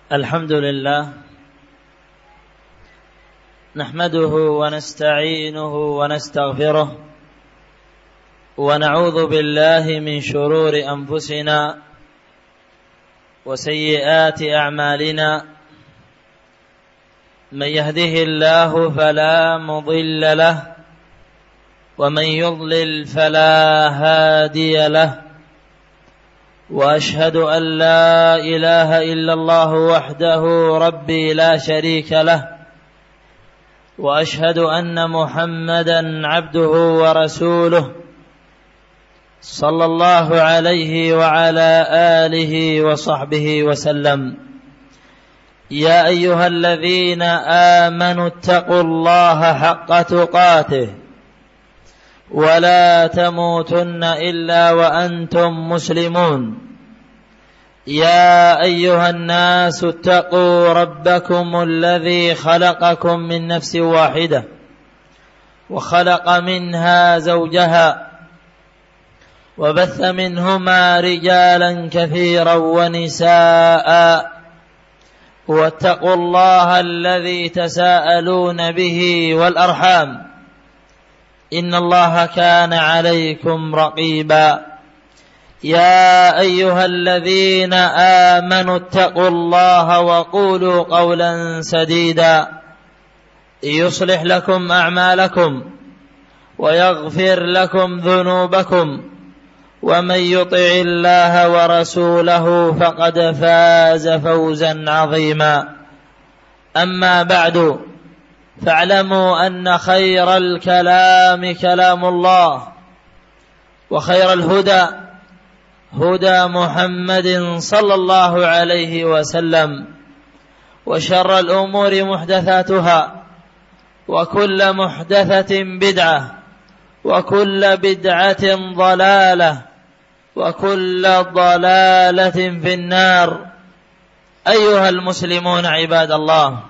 الحمد لله نحمده ونستعينه ونستغفره ونعوذ بالله من شرور أنفسنا وسيئات أعمالنا. من يهده الله فلا مضل له ومن يضلل فلا هادي له، وأشهد أن لا إله إلا الله وحده ربي لا شريك له، وأشهد أن محمدا عبده ورسوله صلى الله عليه وعلى آله وصحبه وسلم. يا أيها الذين آمنوا اتقوا الله حق تقاته ولا تموتن إلا وأنتم مسلمون. يا أيها الناس اتقوا ربكم الذي خلقكم من نفس واحدة وخلق منها زوجها وبث منهما رجالا كثيرا ونساء، واتقوا الله الذي تساءلون به والأرحام إن الله كان عليكم رقيبا. يا أيها الذين آمنوا اتقوا الله وقولوا قولا سديدا يصلح لكم أعمالكم ويغفر لكم ذنوبكم، ومن يطع الله ورسوله فقد فاز فوزا عظيما. أما بعد، فاعلموا أن خير الكلام كلام الله، وخير الهدى هدى محمد صلى الله عليه وسلم، وشر الأمور محدثاتها، وكل محدثة بدعة، وكل بدعة ضلالة، وكل ضلالة في النار. أيها المسلمون عباد الله،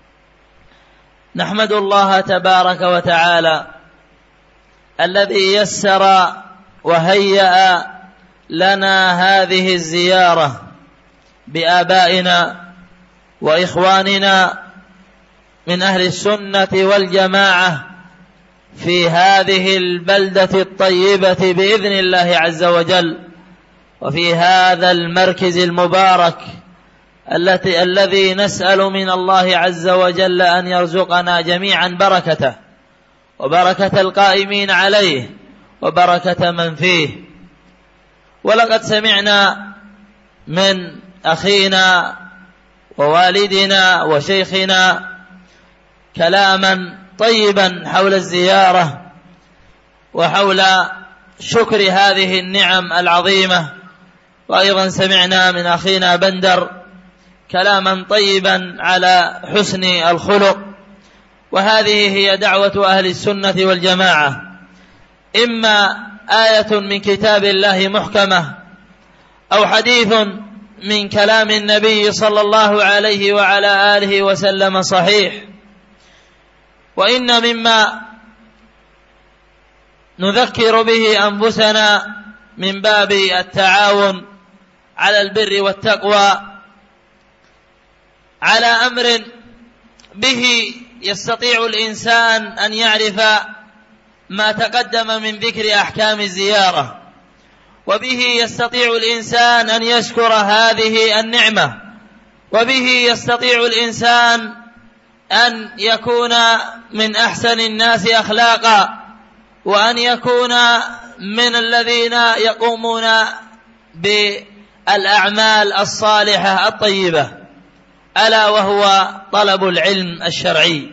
نحمد الله تبارك وتعالى الذي يسر وهيأ لنا هذه الزيارة بآبائنا وإخواننا من أهل السنة والجماعة في هذه البلدة الطيبة بإذن الله عز وجل، وفي هذا المركز المبارك الذي نسأل من الله عز وجل أن يرزقنا جميعا بركته وبركة القائمين عليه وبركة من فيه. ولقد سمعنا من أخينا ووالدنا وشيخنا كلاما طيبا حول الزيارة وحول شكر هذه النعم العظيمة، وأيضا سمعنا من أخينا بندر كلاما طيبا على حسن الخلق. وهذه هي دعوة أهل السنة والجماعة، إما آية من كتاب الله محكمة أو حديث من كلام النبي صلى الله عليه وعلى آله وسلم صحيح. وإن مما نذكر به أنفسنا من باب التعاون على البر والتقوى على أمر به يستطيع الإنسان أن يعرف ما تقدم من ذكر أحكام الزيارة، وبه يستطيع الإنسان أن يشكر هذه النعمة، وبه يستطيع الإنسان أن يكون من أحسن الناس أخلاقا، وأن يكون من الذين يقومون بالأعمال الصالحة الطيبة، ألا وهو طلب العلم الشرعي.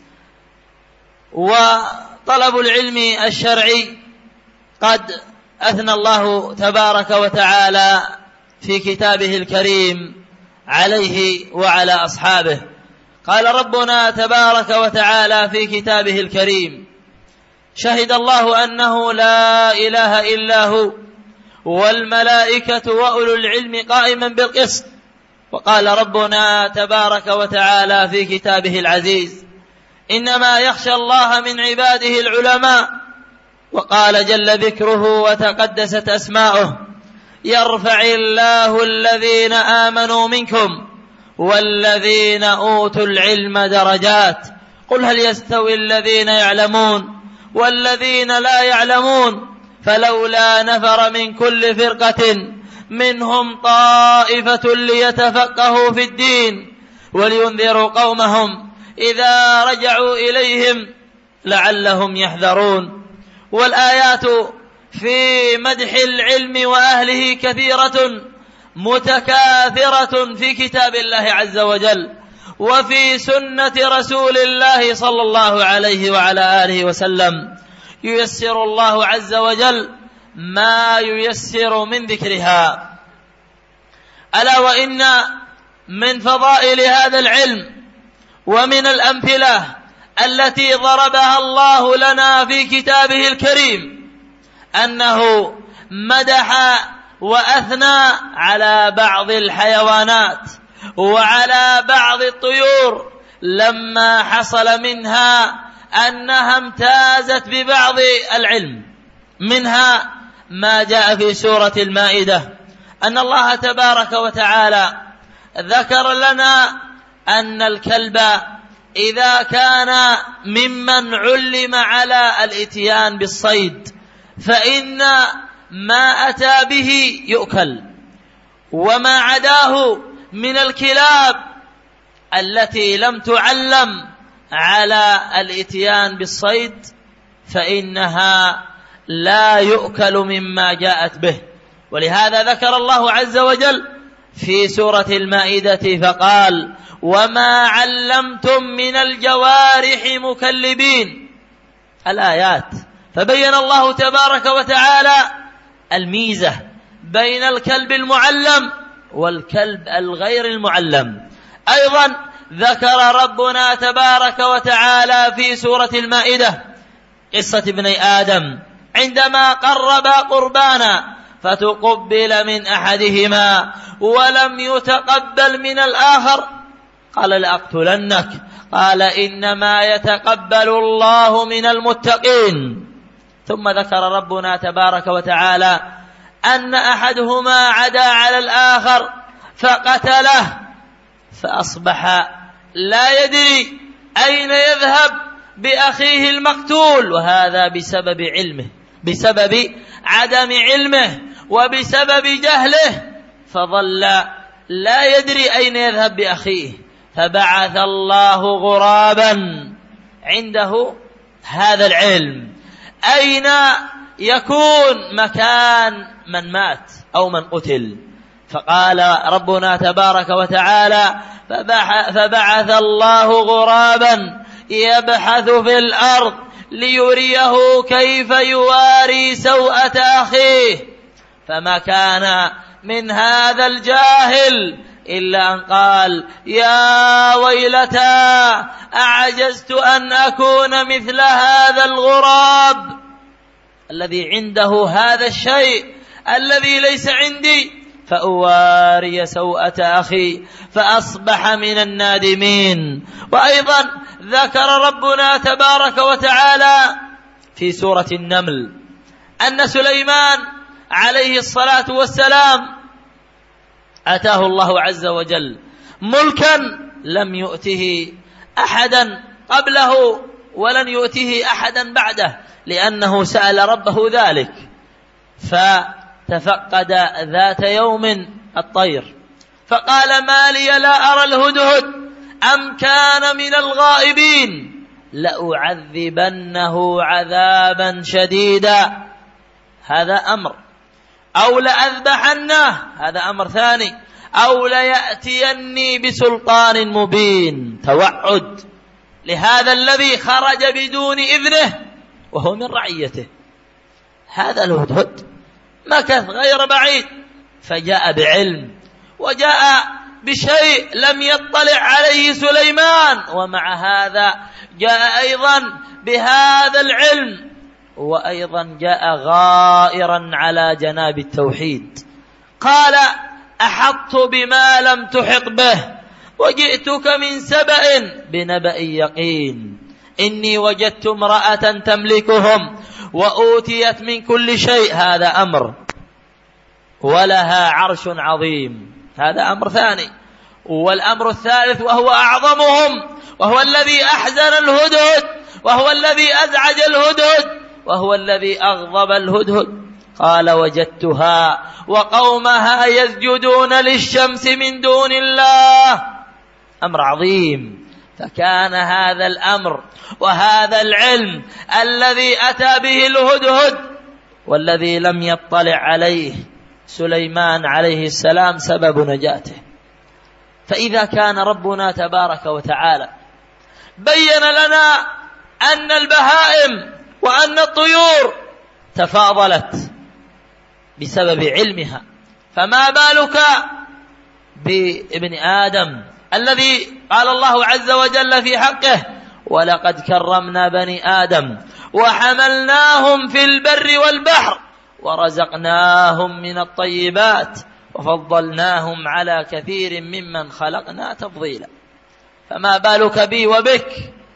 وطلب العلم الشرعي قد أثنى الله تبارك وتعالى في كتابه الكريم عليه وعلى أصحابه. قال ربنا تبارك وتعالى في كتابه الكريم: شهد الله أنه لا إله إلا هو والملائكة وأولو العلم قائما بالقسط. وقال ربنا تبارك وتعالى في كتابه العزيز: إنما يخشى الله من عباده العلماء. وقال جل ذكره وتقدست أسماؤه: يرفع الله الذين آمنوا منكم والذين أوتوا العلم درجات قل هل يستوي الذين يعلمون والذين لا يعلمون فلولا نفر من كل فرقة منهم طائفة ليتفقهوا في الدين ولينذروا قومهم إذا رجعوا إليهم لعلهم يحذرون. والآيات في مدح العلم وأهله كثيرة متكاثرة في كتاب الله عز وجل وفي سنة رسول الله صلى الله عليه وعلى آله وسلم. ييسر الله عز وجل ما ييسر من ذكرها. ألا وإن من فضائل هذا العلم ومن الأمثلة التي ضربها الله لنا في كتابه الكريم أنه مدح وأثنى على بعض الحيوانات وعلى بعض الطيور لما حصل منها أنها امتازت ببعض العلم. منها ما جاء في سورة المائدة أن الله تبارك وتعالى ذكر لنا أن الكلب إذا كان ممن علم على الإتيان بالصيد فإن ما أتى به يؤكل، وما عداه من الكلاب التي لم تعلم على الإتيان بالصيد فإنها لا يؤكل مما جاءت به. ولهذا ذكر الله عز وجل في سورة المائدة فقال وما علمتم من الجوارح مكلبين الآيات. فبين الله تبارك وتعالى الميزة بين الكلب المعلم والكلب الغير المعلم. أيضا ذكر ربنا تبارك وتعالى في سورة المائدة قصة ابني آدم عندما قرب قربانا فتقبل من أحدهما ولم يتقبل من الآخر قال لأقتلنك قال إنما يتقبل الله من المتقين. ثم ذكر ربنا تبارك وتعالى أن أحدهما عدا على الآخر فقتله فأصبح لا يدري أين يذهب بأخيه المقتول، وهذا بسبب علمه، بسبب عدم علمه وبسبب جهله، فظل لا يدري أين يذهب بأخيه. فبعث الله غرابا عنده هذا العلم أين يكون مكان من مات أو من قتل. فقال ربنا تبارك وتعالى فبعث الله غرابا يبحث في الأرض ليريه كيف يواري سوءة أخيه، فما كان من هذا الجاهل إلا أن قال يا ويلتى أعجزت أن أكون مثل هذا الغراب الذي عنده هذا الشيء الذي ليس عندي فأواري سوءة أخي فأصبح من النادمين. وأيضا ذكر ربنا تبارك وتعالى في سورة النمل أن سليمان عليه الصلاة والسلام أتاه الله عز وجل ملكا لم يؤته أحدا قبله ولن يؤته أحدا بعده، لأنه سأل ربه ذلك. فتفقد ذات يوم الطير فقال ما لي لا أرى الهدهد أم كان من الغائبين لأعذبنه عذابا شديدا، هذا أمر، أو لأذبحنه، هذا أمر ثاني، أو ليأتيني بسلطان مبين، توعد لهذا الذي خرج بدون إذنه وهو من رعيته. هذا الهدهد مكث غير بعيد فجاء بعلم وجاء بشيء لم يطلع عليه سليمان، ومع هذا جاء أيضا بهذا العلم، وأيضا جاء غائرا على جناب التوحيد. قال أحطت بما لم تحط به وجئتك من سبأ بنبأ يقين إني وجدت امرأة تملكهم وأوتيت من كل شيء، هذا أمر، ولها عرش عظيم، هذا أمر ثاني، والأمر الثالث وهو أعظمهم، وهو الذي أحزن الهدهد، وهو الذي أزعج الهدهد، وهو الذي أغضب الهدهد. قال: وجدتها وقومها يسجدون للشمس من دون الله. أمر عظيم. فكان هذا الأمر وهذا العلم الذي أتى به الهدهد والذي لم يطلع عليه سليمان عليه السلام سبب نجاته. فإذا كان ربنا تبارك وتعالى بين لنا أن البهائم وأن الطيور تفاضلت بسبب علمها، فما بالك بابن آدم الذي قال الله عز وجل في حقه: ولقد كرمنا بني آدم وحملناهم في البر والبحر ورزقناهم من الطيبات وفضلناهم على كثير ممن خلقنا تفضيلا. فما بالك بي وبك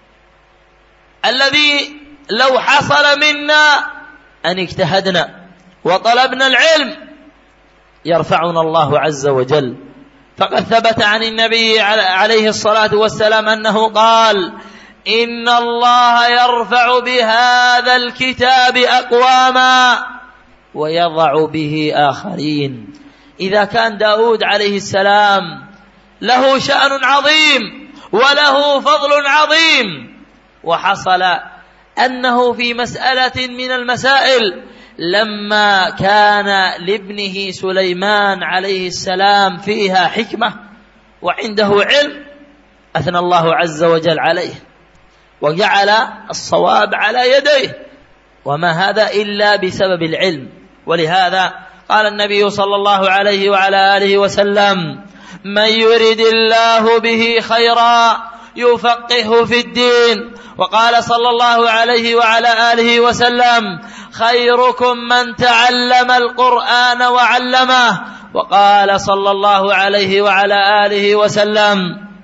الذي لو حصل منا أن اجتهدنا وطلبنا العلم يرفعنا الله عز وجل. فقد ثبت عن النبي عليه الصلاة والسلام أنه قال: إن الله يرفع بهذا الكتاب أقواما ويضع به آخرين. إذا كان داود عليه السلام له شأن عظيم وله فضل عظيم، وحصل أنه في مسألة من المسائل لما كان لابنه سليمان عليه السلام فيها حكمة وعنده علم، أثنى الله عز وجل عليه وجعل الصواب على يديه، وما هذا إلا بسبب العلم. ولهذا قال النبي صلى الله عليه وعلى آله وسلم: من يرد الله به خيرا يفقهه في الدين. وقال صلى الله عليه وعلى آله وسلم: خيركم من تعلم القرآن وعلمه. وقال صلى الله عليه وعلى آله وسلم: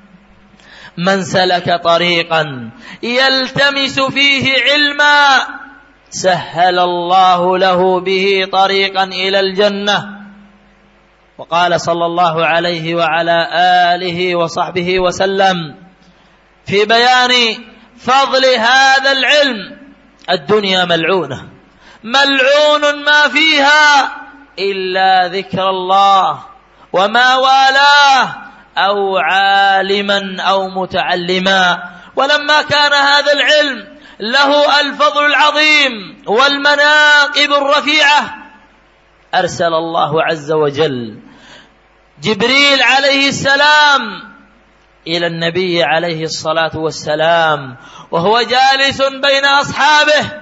من سلك طريقا يلتمس فيه علما سهل الله له به طريقا إلى الجنة. وقال صلى الله عليه وعلى آله وصحبه وسلم في بيان فضل هذا العلم: الدنيا ملعونة، ملعون ما فيها إلا ذكر الله وما والاه أو عالما أو متعلما. ولما كان هذا العلم له الفضل العظيم والمناقب الرفيعة، أرسل الله عز وجل جبريل عليه السلام إلى النبي عليه الصلاة والسلام وهو جالس بين أصحابه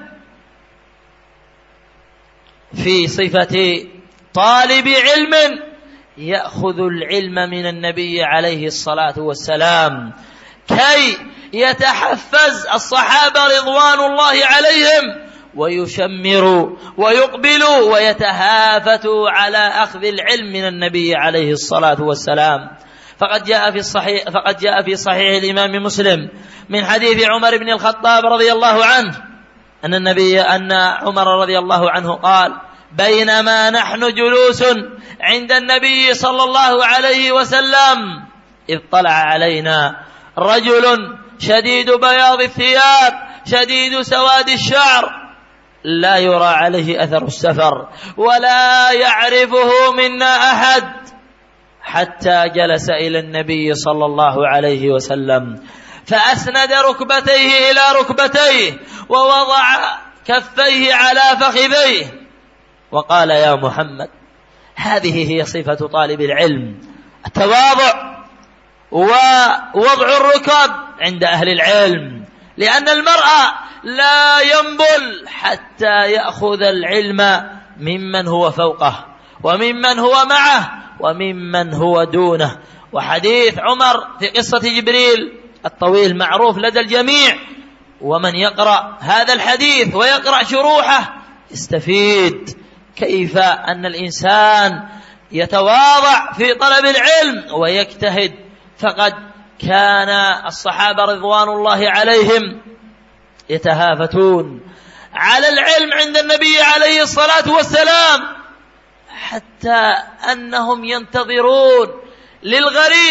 في صفة طالب علم يأخذ العلم من النبي عليه الصلاة والسلام كي يتحفز الصحابة رضوان الله عليهم ويشمروا ويقبلوا ويتهافتوا على أخذ العلم من النبي عليه الصلاة والسلام. فقد جاء في صحيح الإمام مسلم من حديث عمر بن الخطاب رضي الله عنه أن عمر رضي الله عنه قال: بينما نحن جلوس عند النبي صلى الله عليه وسلم إذ طلع علينا رجل شديد بياض الثياب شديد سواد الشعر لا يرى عليه أثر السفر ولا يعرفه منا أحد، حتى جلس إلى النبي صلى الله عليه وسلم فأسند ركبتيه إلى ركبتيه ووضع كفيه على فخذيه وقال: يا محمد، هذه هي صفة طالب العلم: التواضع ووضع الركب عند أهل العلم، لأن المرء لا ينبل حتى يأخذ العلم ممن هو فوقه وممن هو معه وممن هو دونه. وحديث عمر في قصة جبريل الطويل معروف لدى الجميع، ومن يقرأ هذا الحديث ويقرأ شروحه يستفيد كيف أن الإنسان يتواضع في طلب العلم ويجتهد. فقد كان الصحابة رضوان الله عليهم يتهافتون على العلم عند النبي عليه الصلاة والسلام، حتى أنهم ينتظرون للغريب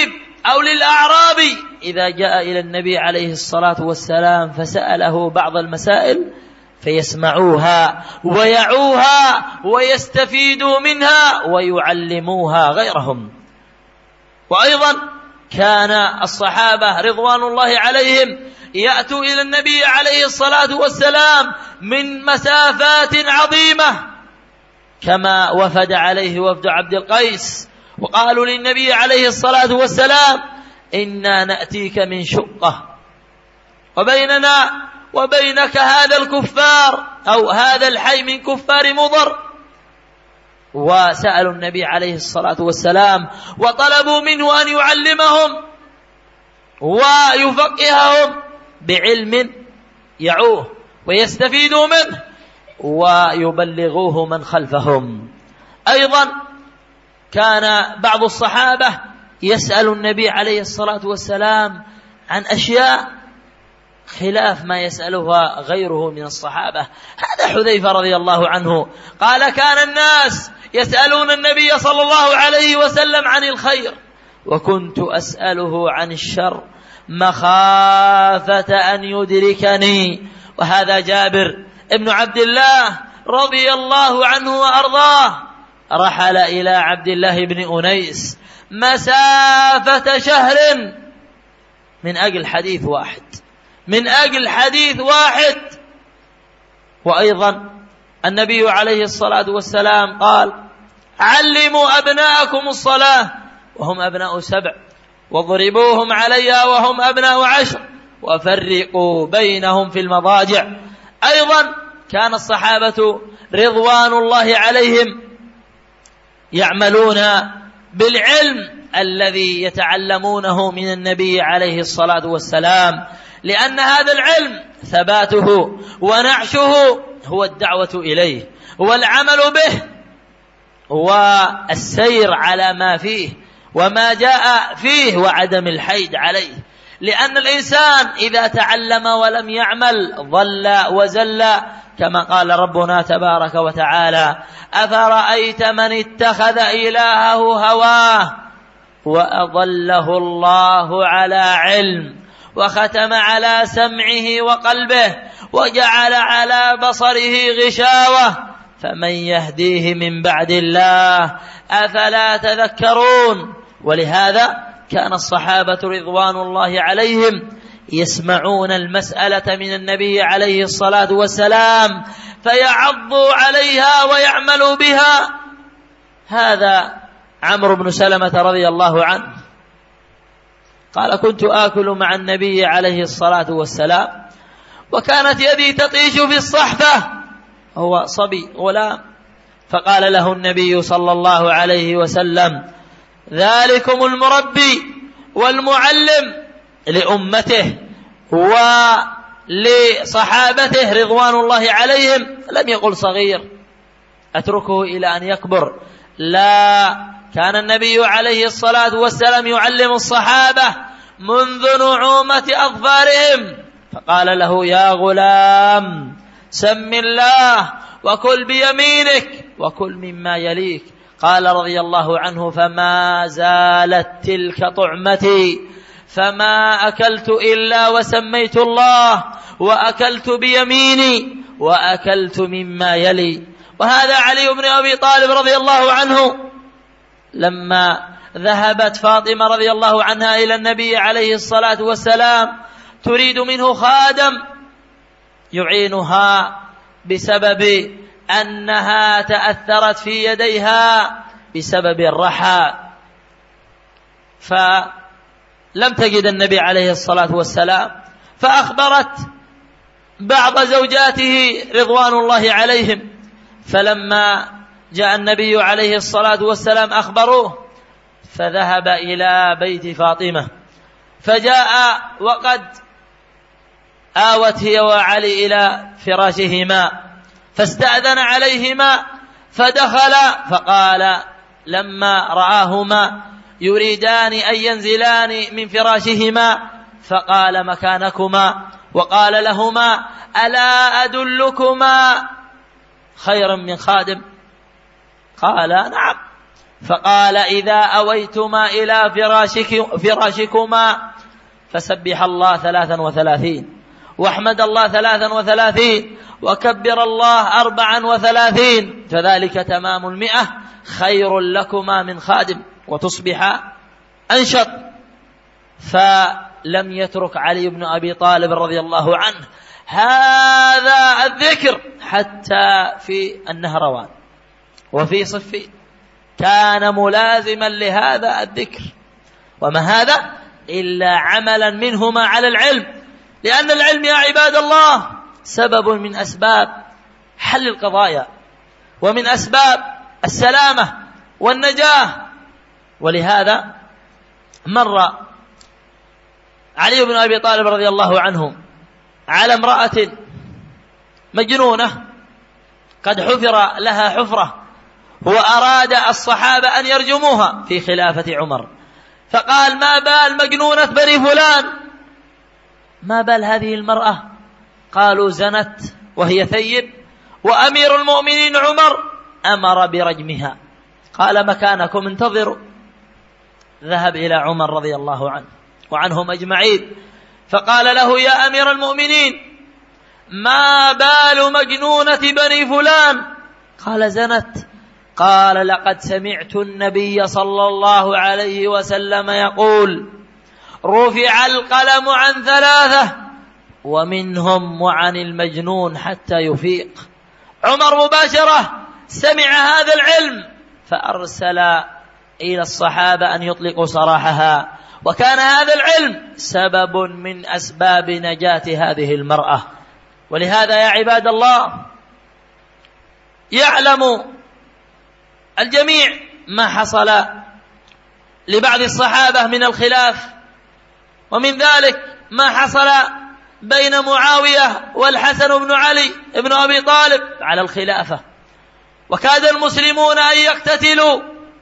أو للأعرابي إذا جاء إلى النبي عليه الصلاة والسلام فسأله بعض المسائل فيسمعوها ويعوها ويستفيدوا منها ويعلموها غيرهم. وأيضا كان الصحابة رضوان الله عليهم يأتوا إلى النبي عليه الصلاة والسلام من مسافات عظيمة، كما وفد عليه وفد عبد القيس وقالوا للنبي عليه الصلاة والسلام إنا نأتيك من شقة وبيننا وبينك هذا الكفار أو هذا الحي من كفار مضر، وسألوا النبي عليه الصلاة والسلام وطلبوا منه أن يعلمهم ويفقههم بعلم يعوه ويستفيدوا منه ويبلغوه من خلفهم. أيضا كان بعض الصحابة يسأل النبي عليه الصلاة والسلام عن أشياء خلاف ما يسألها غيره من الصحابة. هذا حذيفة رضي الله عنه قال كان الناس يسألون النبي صلى الله عليه وسلم عن الخير وكنت أسأله عن الشر مخافة أن يدركني. وهذا جابر ابن عبد الله رضي الله عنه وأرضاه رحل إلى عبد الله بن أنيس مسافة شهر من أجل حديث واحد، من أجل حديث واحد. وأيضا النبي عليه الصلاة والسلام قال علموا أبناءكم الصلاة وهم أبناء 7 واضربوهم عليها وهم أبناء 10 وفرقوا بينهم في المضاجع. أيضا كان الصحابة رضوان الله عليهم يعملون بالعلم الذي يتعلمونه من النبي عليه الصلاة والسلام، لأن هذا العلم ثباته ونعشه هو الدعوة إليه والعمل به والسير على ما فيه وما جاء فيه وعدم الحيد عليه. لأن الإنسان إذا تعلم ولم يعمل ضل وزل، كما قال ربنا تبارك وتعالى أفرأيت من اتخذ إلهه هواه وأضله الله على علم وختم على سمعه وقلبه وجعل على بصره غشاوة فمن يهديه من بعد الله أفلا تذكرون. ولهذا كان الصحابة رضوان الله عليهم يسمعون المسألة من النبي عليه الصلاة والسلام فيعضوا عليها ويعملوا بها. هذا عمرو بن سلمة رضي الله عنه قال كنت آكل مع النبي عليه الصلاة والسلام وكانت يدي تطيش في الصحفة، هو صبي غلام، فقال له النبي صلى الله عليه وسلم ذلكم المربي والمعلم لأمته ولصحابته رضوان الله عليهم. لم يقل صغير أتركه إلى أن يكبر، لا، كان النبي عليه الصلاة والسلام يعلم الصحابة منذ نعومة أظفارهم، فقال له يا غلام سم الله وكل بيمينك وكل مما يليك. قال رضي الله عنه فما زالت تلك طعمتي فما أكلت إلا وسميت الله وأكلت بيميني وأكلت مما يلي. وهذا علي بن أبي طالب رضي الله عنه لما ذهبت فاطمة رضي الله عنها إلى النبي عليه الصلاة والسلام تريد منه خادم يعينها بسبب أنها تأثرت في يديها بسبب الرحى، فلم تجد النبي عليه الصلاة والسلام، فأخبرت بعض زوجاته رضوان الله عليهم، فلما جاء النبي عليه الصلاة والسلام أخبروه، فذهب إلى بيت فاطمة، فجاء وقد آوت هي وعلي إلى فراشهما، فاستأذن عليهما فدخل، فقال لما رآهما يريدان أن ينزلان من فراشهما فقال مكانكما، وقال لهما ألا أدلكما خيرا من خادم؟ قال نعم. فقال إذا أويتما إلى فراشكما فسبح الله 33 واحمد الله 33 وكبر الله 34 فذلك تمام 100 خير لكما من خادم وتصبح أنشط. فلم يترك علي بن أبي طالب رضي الله عنه هذا الذكر حتى في النهروان وفي صفين كان ملازما لهذا الذكر، وما هذا إلا عملا منهما على العلم، لأن العلم يا عباد الله سبب من أسباب حل القضايا ومن أسباب السلامة والنجاة. ولهذا مر علي بن أبي طالب رضي الله عنه على امرأة مجنونة قد حفر لها حفرة، وأراد الصحابة أن يرجموها في خلافة عمر، فقال ما بال مجنونة بني فلان، ما بال هذه المرأة؟ قالوا زنت وهي ثيب وأمير المؤمنين عمر أمر برجمها. قال مكانكم انتظروا. ذهب إلى عمر رضي الله عنه وعنهم أجمعين فقال له يا أمير المؤمنين ما بال مجنونة بني فلان؟ قال زنت. قال لقد سمعت النبي صلى الله عليه وسلم يقول رفع القلم عن 3 ومنهم وعن المجنون حتى يفيق. عمر مباشرة سمع هذا العلم فأرسل إلى الصحابة أن يطلقوا سراحها، وكان هذا العلم سبب من أسباب نجاة هذه المرأة. ولهذا يا عباد الله يعلم الجميع ما حصل لبعض الصحابة من الخلاف، ومن ذلك ما حصل بين معاوية والحسن بن علي بن أبي طالب على الخلافة، وكاد المسلمون أن يقتتلوا.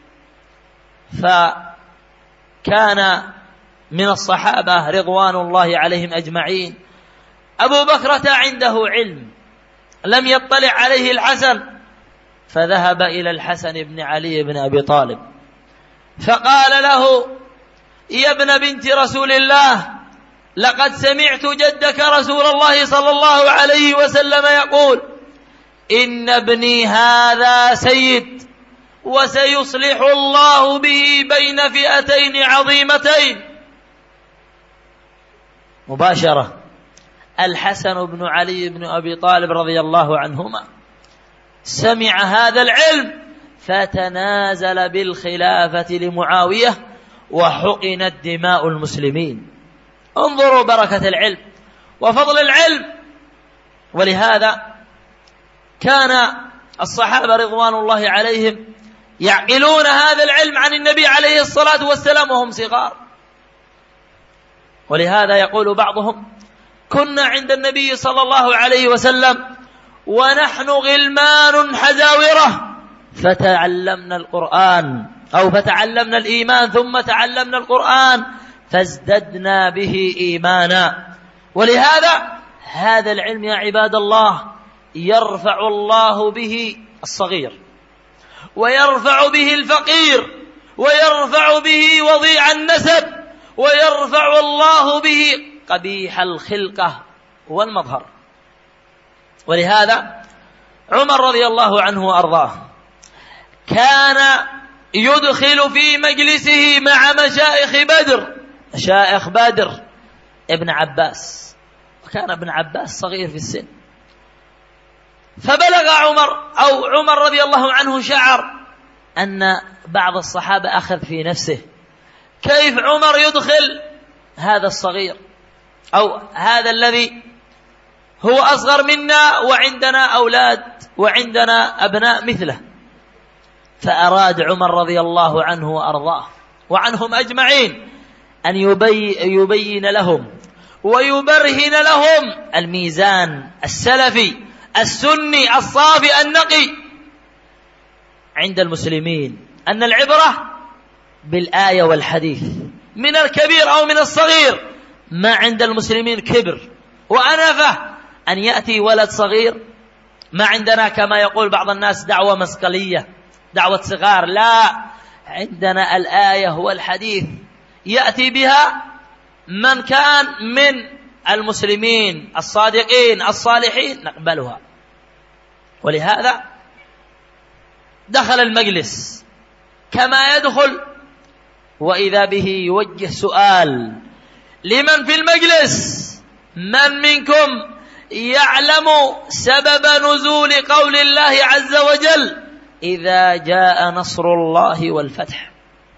فكان من الصحابة رضوان الله عليهم أجمعين أبو بكرة عنده علم لم يطلع عليه الحسن، فذهب إلى الحسن بن علي بن أبي طالب فقال له يا ابن بنت رسول الله لقد سمعت جدك رسول الله صلى الله عليه وسلم يقول إن ابني هذا سيد وسيصلح الله به بين فئتين عظيمتين. مباشرة الحسن بن علي بن أبي طالب رضي الله عنهما سمع هذا العلم فتنازل بالخلافة لمعاوية وحقنت دماء المسلمين. انظروا بركة العلم وفضل العلم. ولهذا كان الصحابة رضوان الله عليهم يعقلون هذا العلم عن النبي عليه الصلاة والسلام وهم صغار. ولهذا يقول بعضهم كنا عند النبي صلى الله عليه وسلم ونحن غلمان حزاورة فتعلمنا القرآن أو فتعلمنا الإيمان ثم تعلمنا القرآن فازددنا به إيمانا. ولهذا هذا العلم يا عباد الله يرفع الله به الصغير ويرفع به الفقير ويرفع به وضيع النسب ويرفع الله به قبيح الخلقة والمظهر. ولهذا عمر رضي الله عنه وأرضاه كان يدخل في مجلسه مع مشايخ بدر ابن عباس، وكان ابن عباس صغير في السن، فبلغ عمر رضي الله عنه شعر أن بعض الصحابة أخذ في نفسه كيف عمر يدخل هذا الصغير أو هذا الذي هو أصغر منا وعندنا أولاد وعندنا أبناء مثله. فأراد عمر رضي الله عنه وأرضاه وعنهم أجمعين أن يبين لهم ويبرهن لهم الميزان السلفي السني الصافي النقي عند المسلمين، أن العبرة بالآية والحديث من الكبير أو من الصغير. ما عند المسلمين كبر وأنفة أن يأتي ولد صغير، ما عندنا كما يقول بعض الناس دعوة مسقلية، دعوة صغار، لا، عندنا الآية والحديث يأتي بها من كان من المسلمين الصادقين الصالحين نقبلها. ولهذا دخل المجلس كما يدخل وإذا به يوجه سؤال لمن في المجلس: من منكم يعلم سبب نزول قول الله عز وجل إذا جاء نصر الله والفتح؟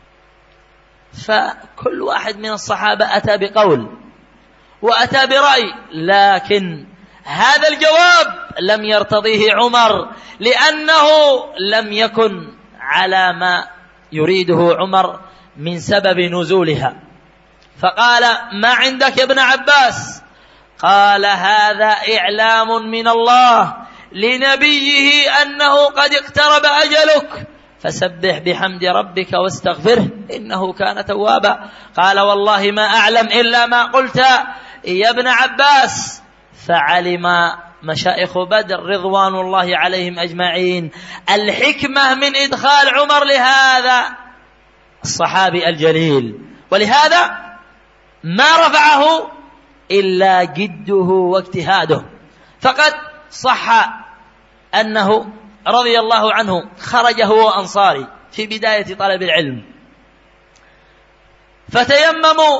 فكل واحد من الصحابة أتى بقول وأتى برأي، لكن هذا الجواب لم يرتضيه عمر لأنه لم يكن على ما يريده عمر من سبب نزولها. فقال: ما عندك يا ابن عباس؟ قال: هذا إعلام من الله لنبيه أنه قد اقترب أجلك فسبح بحمد ربك واستغفره إنه كان توابا. قال: والله ما أعلم إلا ما قلت يا ابن عباس. فعلم مشايخ بدر رضوان الله عليهم أجمعين الحكمة من إدخال عمر لهذا الصحابي الجليل، ولهذا ما رفعه إلا جده واجتهاده. فقد صح أنه رضي الله عنه خرج هو أنصاري في بداية طلب العلم، فتيمموا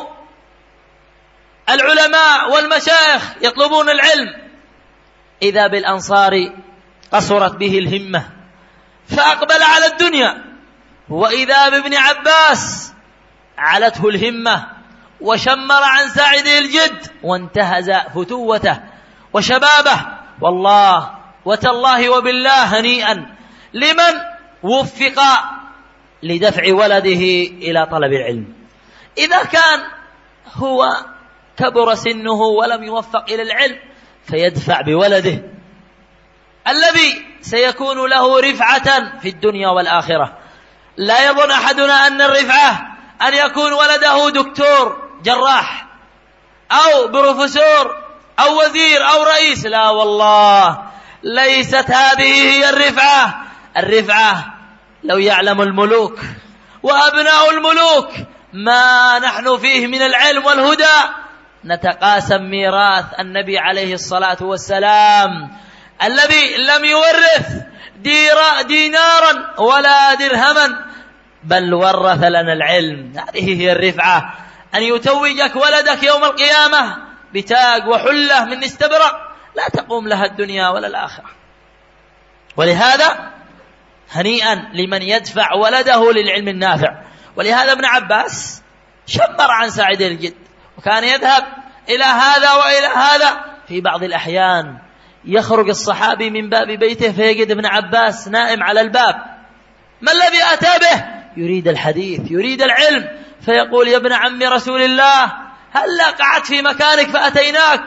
العلماء والمشايخ يطلبون العلم، إذا بالأنصار قصرت به الهمة فأقبل على الدنيا، وإذا بابن عباس علته الهمة وشمر عن ساعده الجد وانتهز فتوته وشبابه. والله وتالله وبالله هنيئا لمن وفق لدفع ولده إلى طلب العلم. إذا كان هو كبر سنه ولم يوفق إلى العلم فيدفع بولده الذي سيكون له رفعة في الدنيا والآخرة. لا يظن أحدنا أن الرفعة أن يكون ولده دكتور جراح أو بروفيسور أو وزير أو رئيس، لا والله، ليست هذه هي الرفعة. الرفعة لو يعلم الملوك وأبناء الملوك ما نحن فيه من العلم والهدى نتقاسم ميراث النبي عليه الصلاة والسلام الذي لم يورث دينارا ولا درهما بل ورث لنا العلم. هذه هي الرفعة، أن يتوجك ولدك يوم القيامة بتاج وحلة من استبرق لا تقوم لها الدنيا ولا الآخرة. ولهذا هنيئا لمن يدفع ولده للعلم النافع. ولهذا ابن عباس شمر عن ساعد الجد، وكان يذهب إلى هذا وإلى هذا. في بعض الأحيان يخرج الصحابي من باب بيته فيجد ابن عباس نائم على الباب. ما الذي أتى به؟ يريد الحديث، يريد العلم، فيقول: يا ابن عم رسول الله هل قعدت في مكانك فأتيناك؟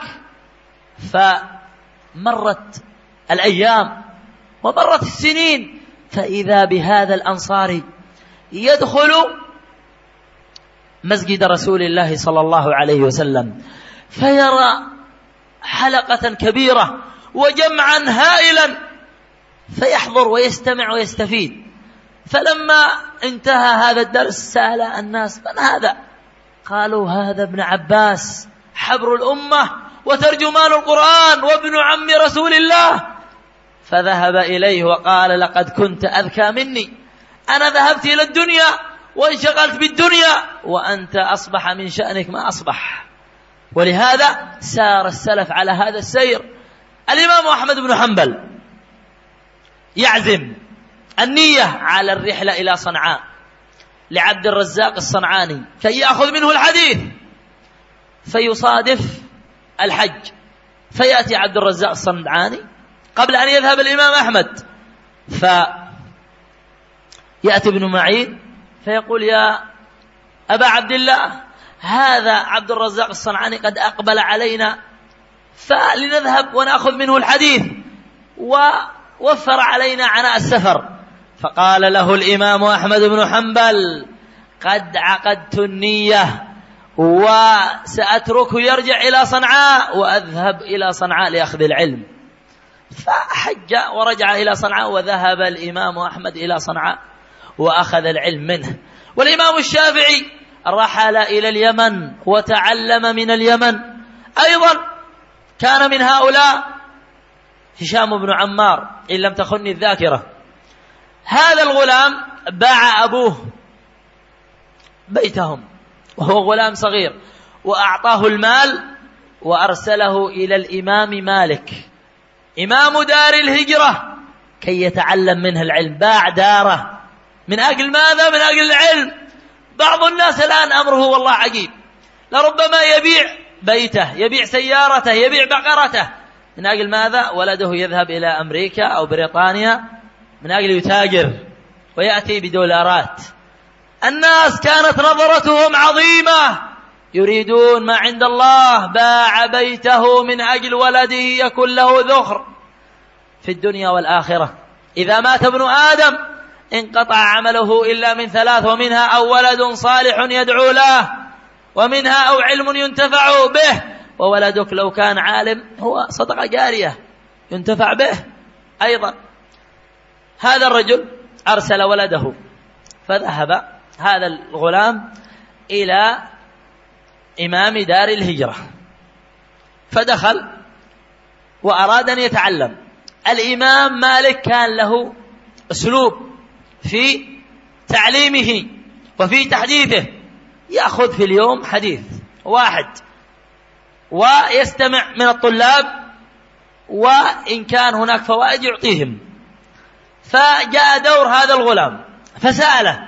فمرت الأيام ومرت السنين، فإذا بهذا الأنصاري يدخل مسجد رسول الله صلى الله عليه وسلم فيرى حلقة كبيرة وجمعا هائلا فيحضر ويستمع ويستفيد. فلما انتهى هذا الدرس سأل الناس: من هذا؟ قالوا: هذا ابن عباس حبر الأمة وترجمان القرآن وابن عم رسول الله. فذهب إليه وقال: لقد كنت أذكى مني، أنا ذهبت إلى الدنيا وانشغلت بالدنيا وأنت أصبح من شأنك ما أصبح. ولهذا سار السلف على هذا السير. الإمام أحمد بن حنبل يعزم النية على الرحلة إلى صنعاء لعبد الرزاق الصنعاني كي يأخذ منه الحديث، فيصادف الحج، فيأتي عبد الرزاق الصنعاني قبل أن يذهب الإمام أحمد، فيأتي ابن معين فيقول: يا أبا عبد الله، هذا عبد الرزاق الصنعاني قد أقبل علينا فلنذهب ونأخذ منه الحديث، ووفر علينا عناء السفر. فقال له الإمام أحمد بن حنبل: قد عقدت النية وسأتركه يرجع إلى صنعاء وأذهب إلى صنعاء لأخذ العلم. فحج ورجع إلى صنعاء، وذهب الإمام أحمد إلى صنعاء وأخذ العلم منه. والإمام الشافعي رحل إلى اليمن وتعلم من اليمن أيضا. كان من هؤلاء هشام بن عمار إن لم تخني الذاكرة. هذا الغلام باع أبوه بيتهم وهو غلام صغير وأعطاه المال وأرسله إلى الإمام مالك إمام دار الهجرة كي يتعلم منه العلم. باع داره من أجل ماذا؟ من أجل العلم. بعض الناس الآن أمره والله عجيب، لربما يبيع بيته، يبيع سيارته، يبيع بقرته من أجل ماذا؟ ولده يذهب إلى أمريكا أو بريطانيا من أجل يتاجر ويأتي بدولارات. الناس كانت نظرتهم عظيمة، يريدون ما عند الله. باع بيته من أجل ولده يكون له ذخر في الدنيا والآخرة. إذا مات ابن آدم انقطع عمله إلا من ثلاث، ومنها أو ولد صالح يدعو له، ومنها أو علم ينتفع به. وولدك لو كان عالم هو صدقة جارية ينتفع به أيضا. هذا الرجل أرسل ولده، فذهب هذا الغلام إلى إمام دار الهجرة، فدخل وأراد أن يتعلم. الإمام مالك كان له أسلوب في تعليمه وفي تحديثه، يأخذ في اليوم حديث واحد ويستمع من الطلاب، وإن كان هناك فوائد يعطيهم. فجاء دور هذا الغلام فسأله،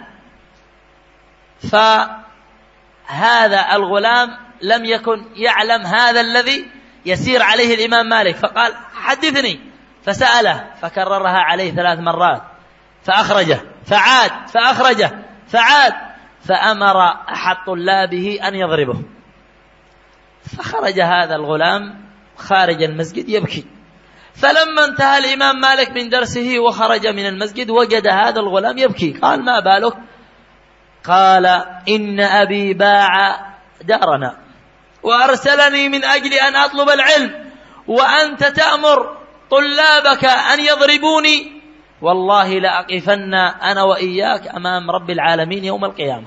فهذا الغلام لم يكن يعلم هذا الذي يسير عليه الإمام مالك، فقال حدثني. فسأله فكررها عليه 3 مرات، فأخرجه، فعاد، فأخرجه، فعاد، فأمر أحد طلابه أن يضربه. فخرج هذا الغلام خارج المسجد يبكي. فلما انتهى الإمام مالك من درسه وخرج من المسجد وجد هذا الغلام يبكي. قال ما بالك؟ قال إن أبي باع دارنا وأرسلني من أجل أن أطلب العلم، وأنت تأمر طلابك أن يضربوني، والله لأقفن أنا وإياك أمام رب العالمين يوم القيامة.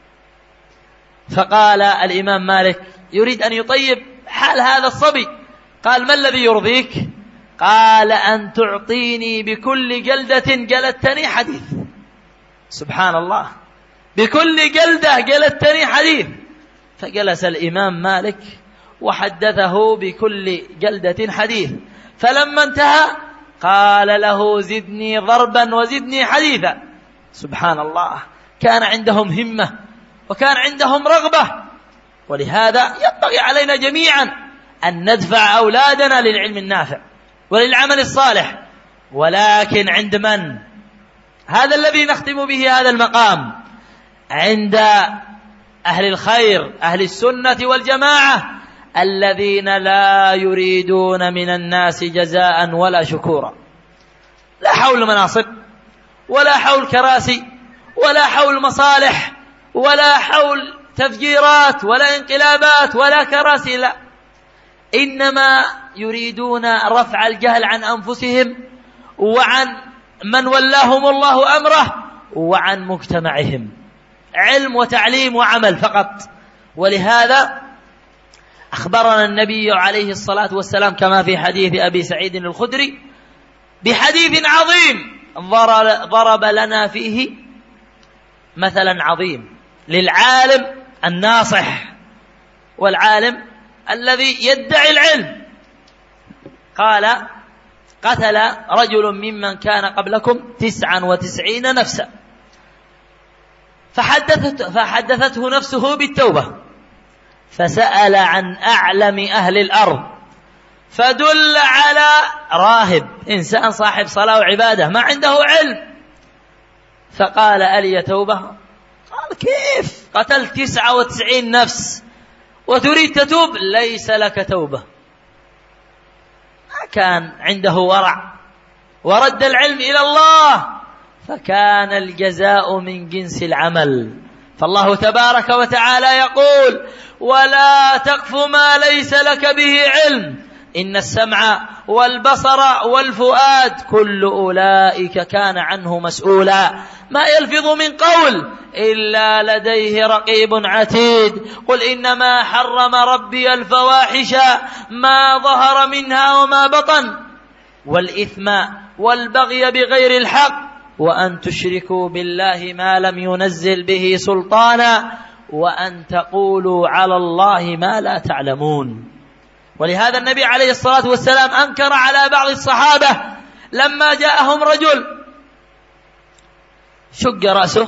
فقال الإمام مالك يريد أن يطيب حال هذا الصبي. قال ما الذي يرضيك؟ قال أن تعطيني بكل جلدة جلدتني حديث. سبحان الله، بكل جلدة جلدتني حديث. فجلس الإمام مالك وحدثه بكل جلدة حديث. فلما انتهى قال له زدني ضربا وزدني حديثا. سبحان الله، كان عندهم همة وكان عندهم رغبة. ولهذا ينبغي علينا جميعا أن ندفع أولادنا للعلم النافع وللعمل الصالح، ولكن عند من؟ هذا الذي نختم به هذا المقام، عند أهل الخير، أهل السنة والجماعة، الذين لا يريدون من الناس جزاء ولا شكورا. لا حول مناصب، ولا حول كراسي، ولا حول مصالح، ولا حول تفجيرات، ولا انقلابات، ولا كراسي، لا، إنما يريدون رفع الجهل عن أنفسهم وعن من ولاهم الله أمره وعن مجتمعهم. علم وتعليم وعمل فقط. ولهذا أخبرنا النبي عليه الصلاة والسلام كما في حديث أبي سعيد الخدري بحديث عظيم ضرب لنا فيه مثلا عظيم للعالم الناصح والعالم الذي يدعي العلم. قال قتل رجل ممن كان قبلكم 99 نفسا، فحدثته نفسه بالتوبة، فسأل عن أعلم أهل الأرض، فدل على راهب، إنسان صاحب صلاة وعبادة ما عنده علم، فقال ألي توبة؟ قال كيف قتلت 99 نفس وتريد تتوب؟ ليس لك توبة. ما كان عنده ورع ورد العلم إلى الله، فكان الجزاء من جنس العمل. فالله تبارك وتعالى يقول ولا تقف ما ليس لك به علم إن السمع والبصر والفؤاد كل أولئك كان عنه مسؤولا ما يلفظ من قول إلا لديه رقيب عتيد قل إنما حرم ربي الفواحش ما ظهر منها وما بطن والإثم والبغي بغير الحق وأن تشركوا بالله ما لم ينزل به سلطانا وأن تقولوا على الله ما لا تعلمون. ولهذا النبي عليه الصلاة والسلام أنكر على بعض الصحابة لما جاءهم رجل شق رأسه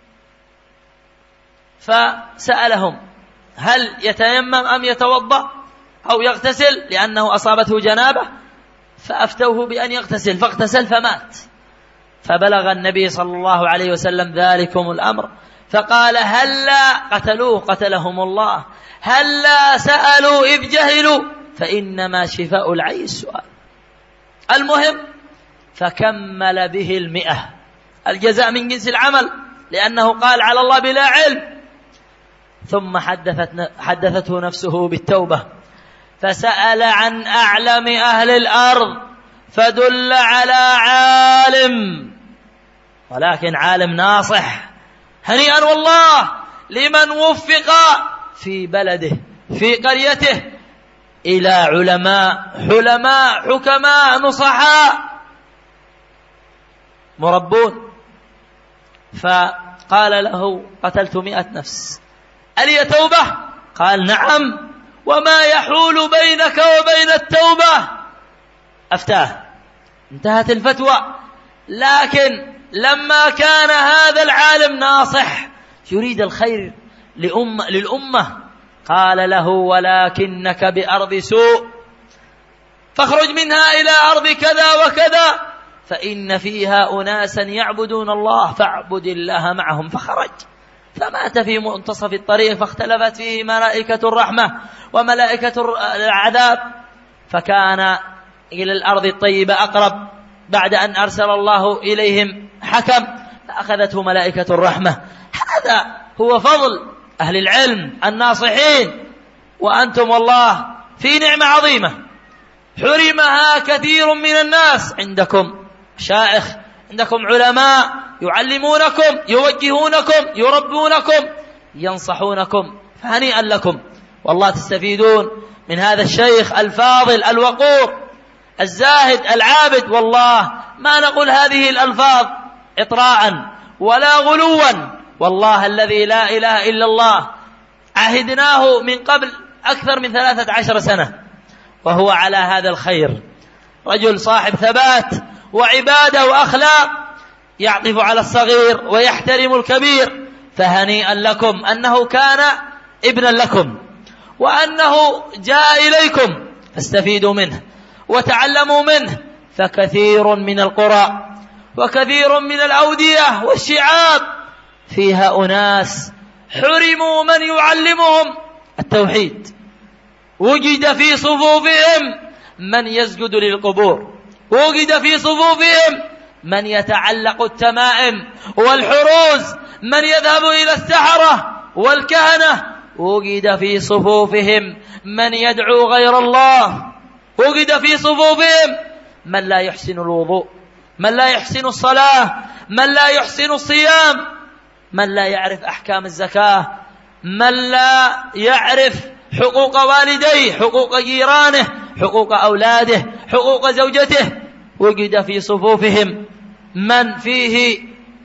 فسألهم هل يتيمم أم يتوضأ أو يغتسل لأنه أصابته جنابة، فأفتوه بأن يغتسل فاغتسل فمات. فبلغ النبي صلى الله عليه وسلم ذلكم الأمر فقال هلا قتلوه قتلهم الله، هلا سألوا إذ جهلوا، فإنما شفاء العي السؤال. المهم فكمل به 100 الجزاء من جنس العمل لأنه قال على الله بلا علم. ثم حدثته نفسه بالتوبة فسأل عن أعلم أهل الأرض فدل على عالم، ولكن عالم ناصح. هنيئا والله لمن وفق في بلده في قريته إلى علماء حلماء حكماء نصحاء مربون. فقال له قتلت 100 نفس ألي توبة؟ قال نعم، وما يحول بينك وبين التوبة؟ أفتاه، انتهت الفتوى. لكن لما كان هذا العالم ناصح يريد الخير للأمة قال له ولكنك بأرض سوء فاخرج منها إلى أرض كذا وكذا فإن فيها أناسا يعبدون الله فاعبد الله معهم. فخرج فمات في منتصف الطريق فاختلفت فيه ملائكة الرحمة وملائكة العذاب، فكان إلى الأرض الطيبة أقرب بعد أن أرسل الله إليهم حكم فأخذته ملائكة الرحمة. هذا هو فضل أهل العلم الناصحين، وأنتم والله في نعمة عظيمة حرمها كثير من الناس. عندكم شائخ، عندكم علماء يعلمونكم يوجهونكم يربونكم ينصحونكم، فهنيئا لكم والله تستفيدون من هذا الشيخ الفاضل الوقور الزاهد العابد. والله ما نقول هذه الألفاظ إطراء ولا غلوا، والله الذي لا إله إلا الله عهدناه من قبل أكثر من 13 سنة وهو على هذا الخير، رجل صاحب ثبات وعبادة وأخلاق، يعطف على الصغير ويحترم الكبير. فهنيئا لكم أنه كان ابنا لكم وأنه جاء إليكم فاستفيدوا منه وتعلموا منه. فكثير من القرى وكثير من الأودية والشعاب فيها أناس حرموا من يعلمهم التوحيد، وجد في صفوفهم من يسجد للقبور، وجد في صفوفهم من يتعلق التمائم والحروز، من يذهب إلى السحرة والكهنة، وجد في صفوفهم من يدعو غير الله، وجد في صفوفهم من لا يحسن الوضوء، من لا يحسن الصلاة، من لا يحسن الصيام، من لا يعرف أحكام الزكاة، من لا يعرف حقوق والديه، حقوق جيرانه، حقوق أولاده، حقوق زوجته. وجد في صفوفهم من فيه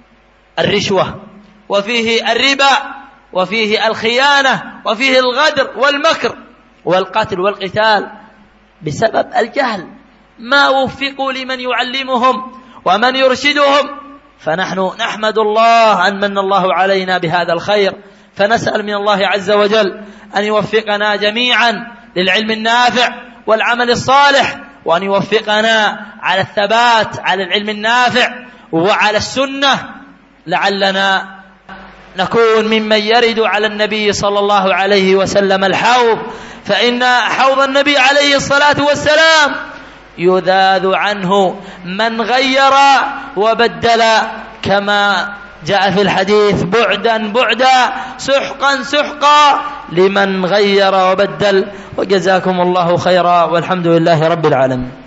الرشوة وفيه الربا وفيه الخيانة وفيه الغدر والمكر والقتل والقتال بسبب الجهل، ما وفقوا لمن يعلمهم ومن يرشدهم. فنحن نحمد الله أن من الله علينا بهذا الخير، فنسأل من الله عز وجل أن يوفقنا جميعا للعلم النافع والعمل الصالح، وأن يوفقنا على الثبات على العلم النافع وعلى السنة، لعلنا نكون ممن يرد على النبي صلى الله عليه وسلم الحوض، فإن حوض النبي عليه الصلاة والسلام يذاذ عنه من غير وبدل، كما جاء في الحديث بعدا بعدا سحقا سحقا لمن غير وبدل. وجزاكم الله خيرا، والحمد لله رب العالمين.